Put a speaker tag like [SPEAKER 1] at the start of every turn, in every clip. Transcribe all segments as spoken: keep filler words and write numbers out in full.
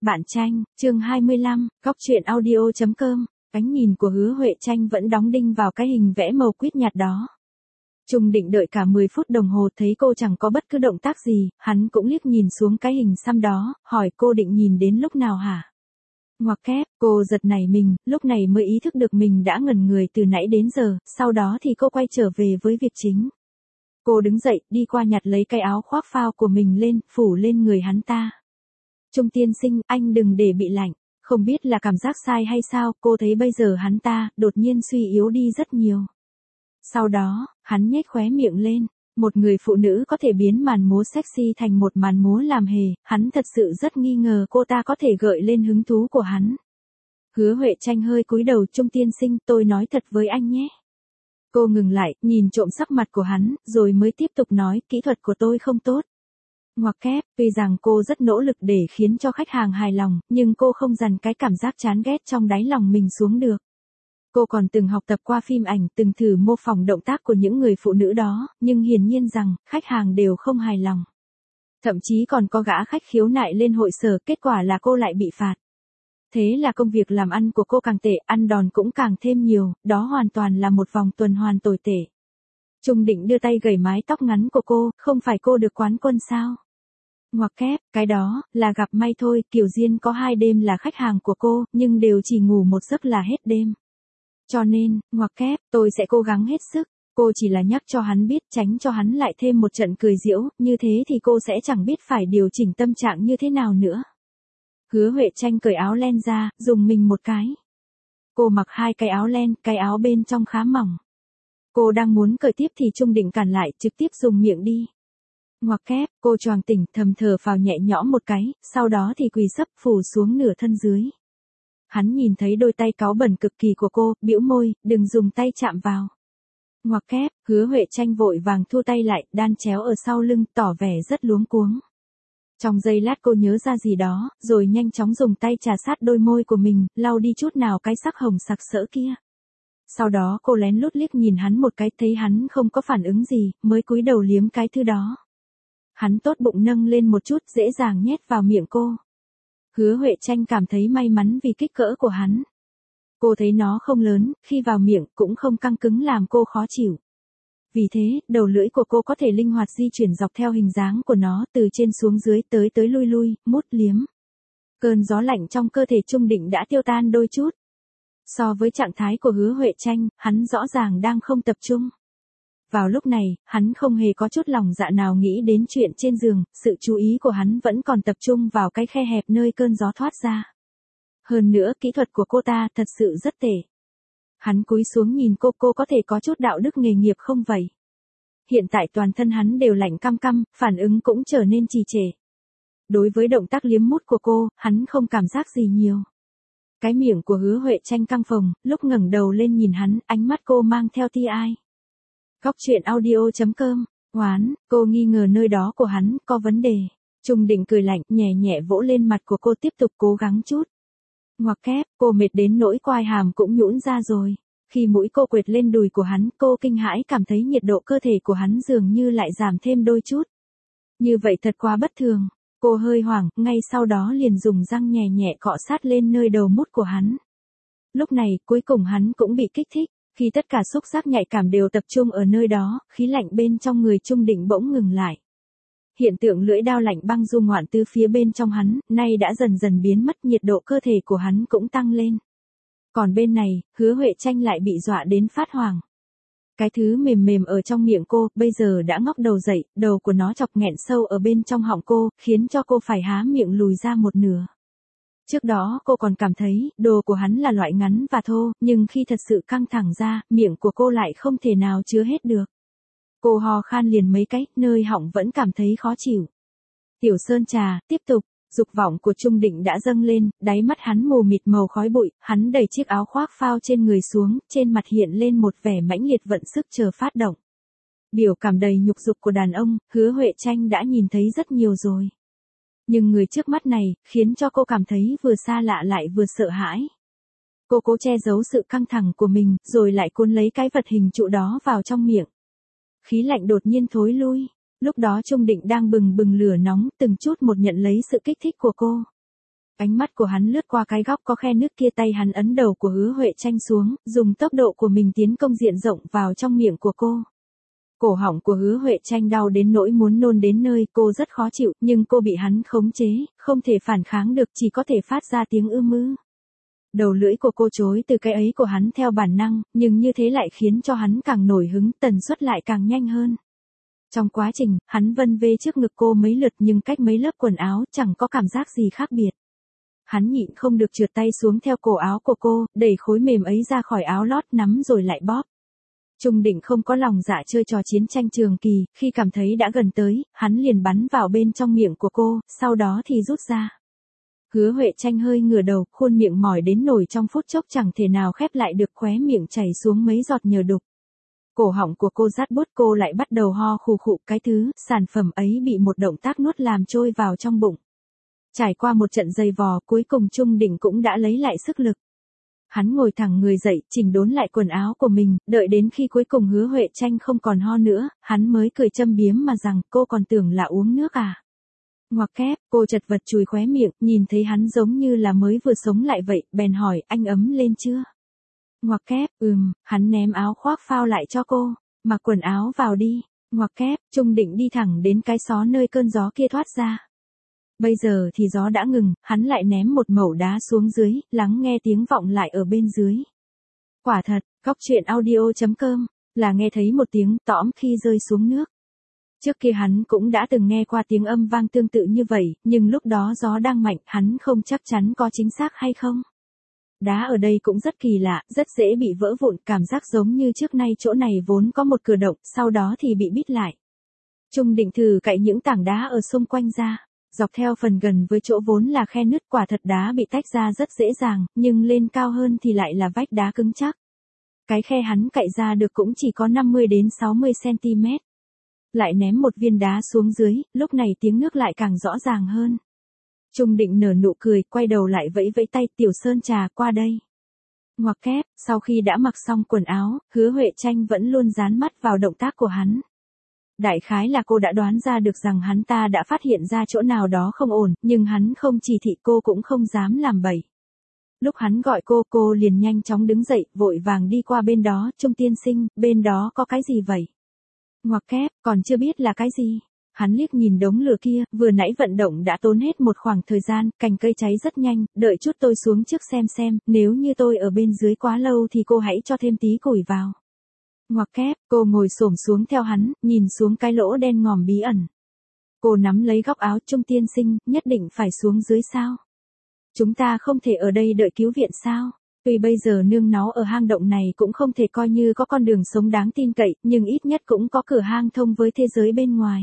[SPEAKER 1] Bạn Tranh, chương hai mươi lăm, góc truyện audio chấm com. Ánh nhìn của Hứa Huệ Tranh vẫn đóng đinh vào cái hình vẽ màu quýt nhạt đó. Trung Định đợi cả mười phút đồng hồ thấy cô chẳng có bất cứ động tác gì, hắn cũng liếc nhìn xuống cái hình xăm đó, hỏi cô định nhìn đến lúc nào hả? Ngoặc kép, cô giật nảy mình, lúc này mới ý thức được mình đã ngẩn người từ nãy đến giờ, sau đó thì cô quay trở về với việc chính. Cô đứng dậy, đi qua nhặt lấy cái áo khoác phao của mình lên, phủ lên người hắn ta. Trung tiên sinh, anh đừng để bị lạnh. Không biết là cảm giác sai hay sao, cô thấy bây giờ hắn ta, đột nhiên suy yếu đi rất nhiều. Sau đó, hắn nhếch khóe miệng lên. Một người phụ nữ có thể biến màn múa sexy thành một màn múa làm hề, hắn thật sự rất nghi ngờ cô ta có thể gợi lên hứng thú của hắn. Hứa Huệ Tranh hơi cúi đầu, Trung tiên sinh, tôi nói thật với anh nhé. Cô ngừng lại, nhìn trộm sắc mặt của hắn, rồi mới tiếp tục nói, kỹ thuật của tôi không tốt. Ngoặc kép, tuy rằng cô rất nỗ lực để khiến cho khách hàng hài lòng, nhưng cô không dằn cái cảm giác chán ghét trong đáy lòng mình xuống được. Cô còn từng học tập qua phim ảnh, từng thử mô phỏng động tác của những người phụ nữ đó, nhưng hiển nhiên rằng, khách hàng đều không hài lòng. Thậm chí còn có gã khách khiếu nại lên hội sở, kết quả là cô lại bị phạt. Thế là công việc làm ăn của cô càng tệ, ăn đòn cũng càng thêm nhiều, đó hoàn toàn là một vòng tuần hoàn tồi tệ. Trung Định đưa tay gẩy mái tóc ngắn của cô, không phải cô được quán quân sao? Ngoặc kép, cái đó, là gặp may thôi, Kiều Diên có hai đêm là khách hàng của cô, nhưng đều chỉ ngủ một giấc là hết đêm. Cho nên, ngoặc kép, tôi sẽ cố gắng hết sức, cô chỉ là nhắc cho hắn biết, tránh cho hắn lại thêm một trận cười giễu, như thế thì cô sẽ chẳng biết phải điều chỉnh tâm trạng như thế nào nữa. Hứa Huệ Tranh cởi áo len ra, dùng mình một cái. Cô mặc hai cái áo len, cái áo bên trong khá mỏng. Cô đang muốn cởi tiếp thì Trung Định cản lại, trực tiếp dùng miệng đi. Ngoặc kép, cô choàng tỉnh, thầm thở phào nhẹ nhõm một cái, sau đó thì quỳ sấp phủ xuống nửa thân dưới. Hắn nhìn thấy đôi tay cáu bẩn cực kỳ của cô, bĩu môi, đừng dùng tay chạm vào. Ngoặc kép, Hứa Huệ Tranh vội vàng thu tay lại, đan chéo ở sau lưng, tỏ vẻ rất luống cuống. Trong giây lát cô nhớ ra gì đó, rồi nhanh chóng dùng tay trà sát đôi môi của mình, lau đi chút nào cái sắc hồng sặc sỡ kia. Sau đó cô lén lút liếc nhìn hắn một cái, thấy hắn không có phản ứng gì, mới cúi đầu liếm cái thứ đó. Hắn tốt bụng nâng lên một chút, dễ dàng nhét vào miệng cô. Hứa Huệ Tranh cảm thấy may mắn vì kích cỡ của hắn. Cô thấy nó không lớn, khi vào miệng cũng không căng cứng làm cô khó chịu. Vì thế, đầu lưỡi của cô có thể linh hoạt di chuyển dọc theo hình dáng của nó, từ trên xuống dưới, tới tới lui lui, mút liếm. Cơn gió lạnh trong cơ thể Trung Định đã tiêu tan đôi chút. So với trạng thái của Hứa Huệ Tranh, hắn rõ ràng đang không tập trung. Vào lúc này, hắn không hề có chút lòng dạ nào nghĩ đến chuyện trên giường, sự chú ý của hắn vẫn còn tập trung vào cái khe hẹp nơi cơn gió thoát ra. Hơn nữa, kỹ thuật của cô ta thật sự rất tệ. Hắn cúi xuống nhìn cô, cô có thể có chút đạo đức nghề nghiệp không vậy? Hiện tại toàn thân hắn đều lạnh căm căm, phản ứng cũng trở nên trì trệ. Đối với động tác liếm mút của cô, hắn không cảm giác gì nhiều. Cái miệng của Hứa Huệ Tranh căng phồng, lúc ngẩng đầu lên nhìn hắn, ánh mắt cô mang theo tia ai. Góc truyện audio chấm com, Hoán, cô nghi ngờ nơi đó của hắn, có vấn đề. Trung Định cười lạnh, nhẹ nhẹ vỗ lên mặt của cô, tiếp tục cố gắng chút. Ngoặc kép, cô mệt đến nỗi quai hàm cũng nhũn ra rồi. Khi mũi cô quệt lên đùi của hắn, cô kinh hãi cảm thấy nhiệt độ cơ thể của hắn dường như lại giảm thêm đôi chút. Như vậy thật quá bất thường. Cô hơi hoảng, ngay sau đó liền dùng răng nhẹ nhẹ cọ sát lên nơi đầu mút của hắn. Lúc này, cuối cùng hắn cũng bị kích thích. Khi tất cả xúc giác nhạy cảm đều tập trung ở nơi đó, khí lạnh bên trong người Trung Định bỗng ngừng lại. Hiện tượng lưỡi dao lạnh băng du ngoạn từ phía bên trong hắn, nay đã dần dần biến mất, nhiệt độ cơ thể của hắn cũng tăng lên. Còn bên này, Hứa Huệ Tranh lại bị dọa đến phát hoảng. Cái thứ mềm mềm ở trong miệng cô, bây giờ đã ngóc đầu dậy, đầu của nó chọc nghẹn sâu ở bên trong họng cô, khiến cho cô phải há miệng lùi ra một nửa. Trước đó cô còn cảm thấy, đồ của hắn là loại ngắn và thô, nhưng khi thật sự căng thẳng ra, miệng của cô lại không thể nào chứa hết được. Cô ho khan liền mấy cái, nơi họng vẫn cảm thấy khó chịu. Tiểu Sơn Trà, tiếp tục, dục vọng của Trung Định đã dâng lên, đáy mắt hắn mù mịt màu khói bụi, hắn đẩy chiếc áo khoác phao trên người xuống, trên mặt hiện lên một vẻ mãnh liệt vận sức chờ phát động. Biểu cảm đầy nhục dục của đàn ông, Hứa Huệ Tranh đã nhìn thấy rất nhiều rồi. Nhưng người trước mắt này, khiến cho cô cảm thấy vừa xa lạ lại vừa sợ hãi. Cô cố che giấu sự căng thẳng của mình, rồi lại cuốn lấy cái vật hình trụ đó vào trong miệng. Khí lạnh đột nhiên thối lui. Lúc đó Trung Định đang bừng bừng lửa nóng, từng chút một nhận lấy sự kích thích của cô. Ánh mắt của hắn lướt qua cái góc có khe nước kia, tay hắn ấn đầu của Hứa Huệ Tranh xuống, dùng tốc độ của mình tiến công diện rộng vào trong miệng của cô. Cổ họng của Hứa Huệ Tranh đau đến nỗi muốn nôn đến nơi, cô rất khó chịu, nhưng cô bị hắn khống chế, không thể phản kháng được, chỉ có thể phát ra tiếng ưm ư. Đầu lưỡi của cô chối từ cái ấy của hắn theo bản năng, nhưng như thế lại khiến cho hắn càng nổi hứng, tần suất lại càng nhanh hơn. Trong quá trình, hắn vân vê trước ngực cô mấy lượt nhưng cách mấy lớp quần áo chẳng có cảm giác gì khác biệt. Hắn nhịn không được trượt tay xuống theo cổ áo của cô, đẩy khối mềm ấy ra khỏi áo lót, nắm rồi lại bóp. Trung Định không có lòng dạ chơi trò chiến tranh trường kỳ, khi cảm thấy đã gần tới, hắn liền bắn vào bên trong miệng của cô, sau đó thì rút ra. Hứa Huệ Tranh hơi ngửa đầu, khuôn miệng mỏi đến nổi trong phút chốc chẳng thể nào khép lại được, khóe miệng chảy xuống mấy giọt nhờ đục. Cổ họng của cô rát bút, cô lại bắt đầu ho khù khụ, cái thứ sản phẩm ấy bị một động tác nuốt làm trôi vào trong bụng. Trải qua một trận giày vò, cuối cùng Trung Định cũng đã lấy lại sức lực. Hắn ngồi thẳng người dậy, chỉnh đốn lại quần áo của mình, đợi đến khi cuối cùng Hứa Huệ Tranh không còn ho nữa, hắn mới cười châm biếm mà rằng, cô còn tưởng là uống nước à. Ngoặc kép, cô chật vật chùi khóe miệng, nhìn thấy hắn giống như là mới vừa sống lại vậy, bèn hỏi, anh ấm lên chưa? Ngoặc kép, ừm, hắn ném áo khoác phao lại cho cô, mặc quần áo vào đi. Ngoặc kép, Trung Định đi thẳng đến cái xó nơi cơn gió kia thoát ra. Bây giờ thì gió đã ngừng, hắn lại ném một mẩu đá xuống dưới, lắng nghe tiếng vọng lại ở bên dưới. Quả thật, góc truyện audio chấm com, là nghe thấy một tiếng tõm khi rơi xuống nước. Trước kia hắn cũng đã từng nghe qua tiếng âm vang tương tự như vậy, nhưng lúc đó gió đang mạnh, hắn không chắc chắn có chính xác hay không. Đá ở đây cũng rất kỳ lạ, rất dễ bị vỡ vụn, cảm giác giống như trước nay chỗ này vốn có một cửa động, sau đó thì bị bít lại. Trung Định thử cạy những tảng đá ở xung quanh ra. Dọc theo phần gần với chỗ vốn là khe nứt, quả thật đá bị tách ra rất dễ dàng, nhưng lên cao hơn thì lại là vách đá cứng chắc. Cái khe hắn cạy ra được cũng chỉ có năm mươi đến sáu mươi xăng-ti-mét. Lại ném một viên đá xuống dưới, lúc này tiếng nước lại càng rõ ràng hơn. Trung Định nở nụ cười, quay đầu lại vẫy vẫy tay, Tiểu Sơn Trà, qua đây. Ngoặc kép, sau khi đã mặc xong quần áo, Hứa Huệ Tranh vẫn luôn dán mắt vào động tác của hắn. Đại khái là cô đã đoán ra được rằng hắn ta đã phát hiện ra chỗ nào đó không ổn, nhưng hắn không chỉ thị cô cũng không dám làm bậy. Lúc hắn gọi cô, cô liền nhanh chóng đứng dậy, vội vàng đi qua bên đó, Trung tiên sinh, bên đó có cái gì vậy? Ngoặc kép, còn chưa biết là cái gì. Hắn liếc nhìn đống lửa kia, vừa nãy vận động đã tốn hết một khoảng thời gian, cành cây cháy rất nhanh, đợi chút tôi xuống trước xem xem, nếu như tôi ở bên dưới quá lâu thì cô hãy cho thêm tí củi vào. Ngoặc kép, cô ngồi xổm xuống theo hắn, nhìn xuống cái lỗ đen ngòm bí ẩn. Cô nắm lấy góc áo, Trung tiên sinh, nhất định phải xuống dưới sao? Chúng ta không thể ở đây đợi cứu viện sao? Tuy bây giờ nương náu ở hang động này cũng không thể coi như có con đường sống đáng tin cậy, nhưng ít nhất cũng có cửa hang thông với thế giới bên ngoài.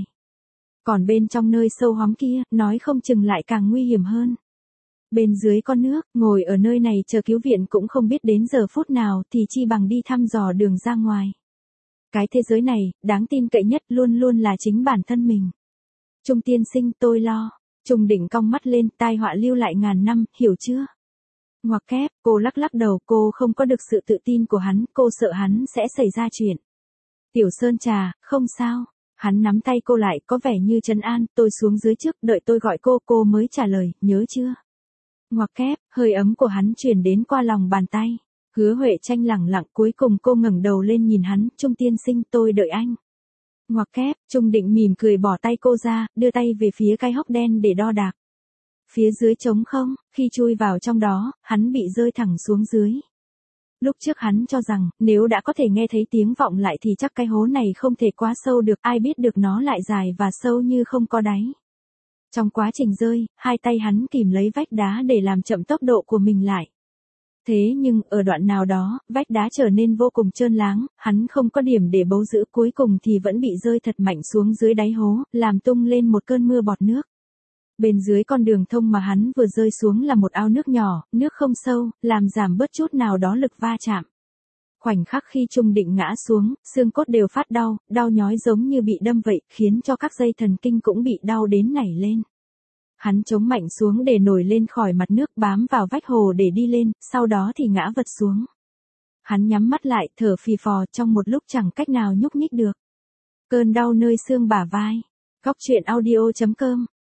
[SPEAKER 1] Còn bên trong nơi sâu hóm kia, nói không chừng lại càng nguy hiểm hơn. Bên dưới con nước, ngồi ở nơi này chờ cứu viện cũng không biết đến giờ phút nào thì chi bằng đi thăm dò đường ra ngoài. Cái thế giới này, đáng tin cậy nhất luôn luôn là chính bản thân mình. Trung tiên sinh, tôi lo. Trung Định cong mắt lên, tai họa lưu lại ngàn năm, hiểu chưa? Ngoặc kép, cô lắc lắc đầu, cô không có được sự tự tin của hắn, cô sợ hắn sẽ xảy ra chuyện. Tiểu Sơn Trà, không sao. Hắn nắm tay cô lại, có vẻ như trấn an, tôi xuống dưới trước, đợi tôi gọi cô, cô mới trả lời, nhớ chưa? Ngoặc kép, hơi ấm của hắn truyền đến qua lòng bàn tay. Hứa Huệ Tranh lẳng lặng, cuối cùng cô ngẩng đầu lên nhìn hắn, Trung tiên sinh, tôi đợi anh. Ngoặc kép, Trung Định mỉm cười bỏ tay cô ra, đưa tay về phía cái hốc đen để đo đạc. Phía dưới trống không, khi chui vào trong đó, hắn bị rơi thẳng xuống dưới. Lúc trước hắn cho rằng, nếu đã có thể nghe thấy tiếng vọng lại thì chắc cái hố này không thể quá sâu được, ai biết được nó lại dài và sâu như không có đáy. Trong quá trình rơi, hai tay hắn kìm lấy vách đá để làm chậm tốc độ của mình lại. Thế nhưng, ở đoạn nào đó, vách đá trở nên vô cùng trơn láng, hắn không có điểm để bấu giữ, cuối cùng thì vẫn bị rơi thật mạnh xuống dưới đáy hố, làm tung lên một cơn mưa bọt nước. Bên dưới con đường thông mà hắn vừa rơi xuống là một ao nước nhỏ, nước không sâu, làm giảm bớt chút nào đó lực va chạm. Khoảnh khắc khi Trung Định ngã xuống, xương cốt đều phát đau, đau nhói giống như bị đâm vậy, khiến cho các dây thần kinh cũng bị đau đến nảy lên. Hắn chống mạnh xuống để nổi lên khỏi mặt nước, bám vào vách hồ để đi lên, sau đó thì ngã vật xuống. Hắn nhắm mắt lại, thở phì phò, trong một lúc chẳng cách nào nhúc nhích được. Cơn đau nơi xương bả vai. Góc truyện audio chấm com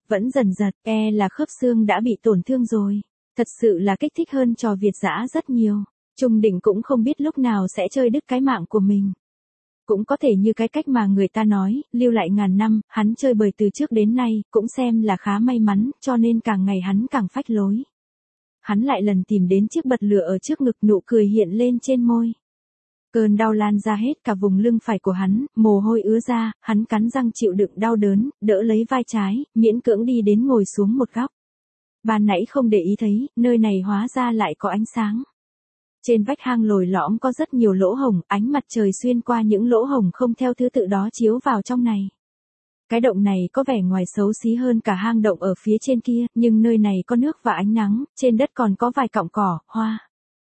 [SPEAKER 1] vẫn dần dật, e là khớp xương đã bị tổn thương rồi. Thật sự là kích thích hơn trò Việt dã rất nhiều. Trung Định cũng không biết lúc nào sẽ chơi đứt cái mạng của mình. Cũng có thể như cái cách mà người ta nói, lưu lại ngàn năm, hắn chơi bời từ trước đến nay, cũng xem là khá may mắn, cho nên càng ngày hắn càng phách lối. Hắn lại lần tìm đến chiếc bật lửa ở trước ngực, nụ cười hiện lên trên môi. Cơn đau lan ra hết cả vùng lưng phải của hắn, mồ hôi ứa ra, hắn cắn răng chịu đựng đau đớn, đỡ lấy vai trái, miễn cưỡng đi đến ngồi xuống một góc. Ban nãy không để ý thấy, nơi này hóa ra lại có ánh sáng. Trên vách hang lồi lõm có rất nhiều lỗ hổng, ánh mặt trời xuyên qua những lỗ hổng không theo thứ tự đó chiếu vào trong này. Cái động này có vẻ ngoài xấu xí hơn cả hang động ở phía trên kia, nhưng nơi này có nước và ánh nắng, trên đất còn có vài cọng cỏ, hoa.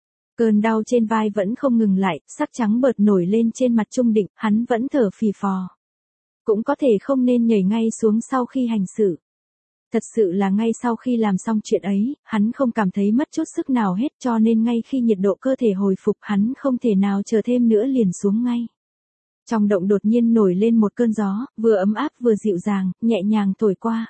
[SPEAKER 1] Cơn đau trên vai vẫn không ngừng lại, sắc trắng bợt nổi lên trên mặt Trung Định, hắn vẫn thở phì phò. Cũng có thể không nên nhảy ngay xuống sau khi hành xử. Thật sự là ngay sau khi làm xong chuyện ấy, hắn không cảm thấy mất chút sức nào hết, cho nên ngay khi nhiệt độ cơ thể hồi phục hắn không thể nào chờ thêm nữa liền xuống ngay. Trong động đột nhiên nổi lên một cơn gió, vừa ấm áp vừa dịu dàng, nhẹ nhàng thổi qua.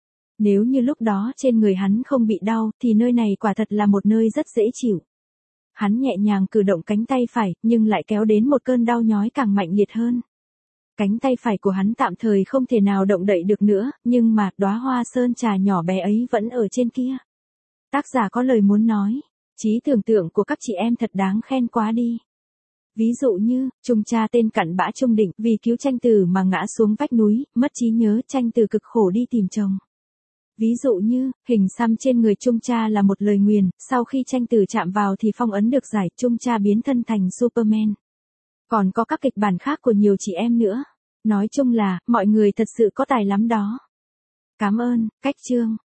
[SPEAKER 1] Nếu như lúc đó trên người hắn không bị đau, thì nơi này quả thật là một nơi rất dễ chịu. Hắn nhẹ nhàng cử động cánh tay phải, nhưng lại kéo đến một cơn đau nhói càng mạnh liệt hơn. Cánh tay phải của hắn tạm thời không thể nào động đậy được nữa, nhưng mà đóa hoa sơn trà nhỏ bé ấy vẫn ở trên kia. Tác giả có lời muốn nói, trí tưởng tượng của các chị em thật đáng khen quá đi. Ví dụ như, Trung cha tên cặn bã Trung Định vì cứu Tranh Từ mà ngã xuống vách núi, mất trí nhớ, Tranh Từ cực khổ đi tìm chồng. Ví dụ như, hình xăm trên người Trung cha là một lời nguyền, sau khi Tranh Từ chạm vào thì phong ấn được giải, Trung cha biến thân thành Superman. Còn có các kịch bản khác của nhiều chị em nữa. Nói chung là, mọi người thật sự có tài lắm đó. Cảm ơn, Cách Chương.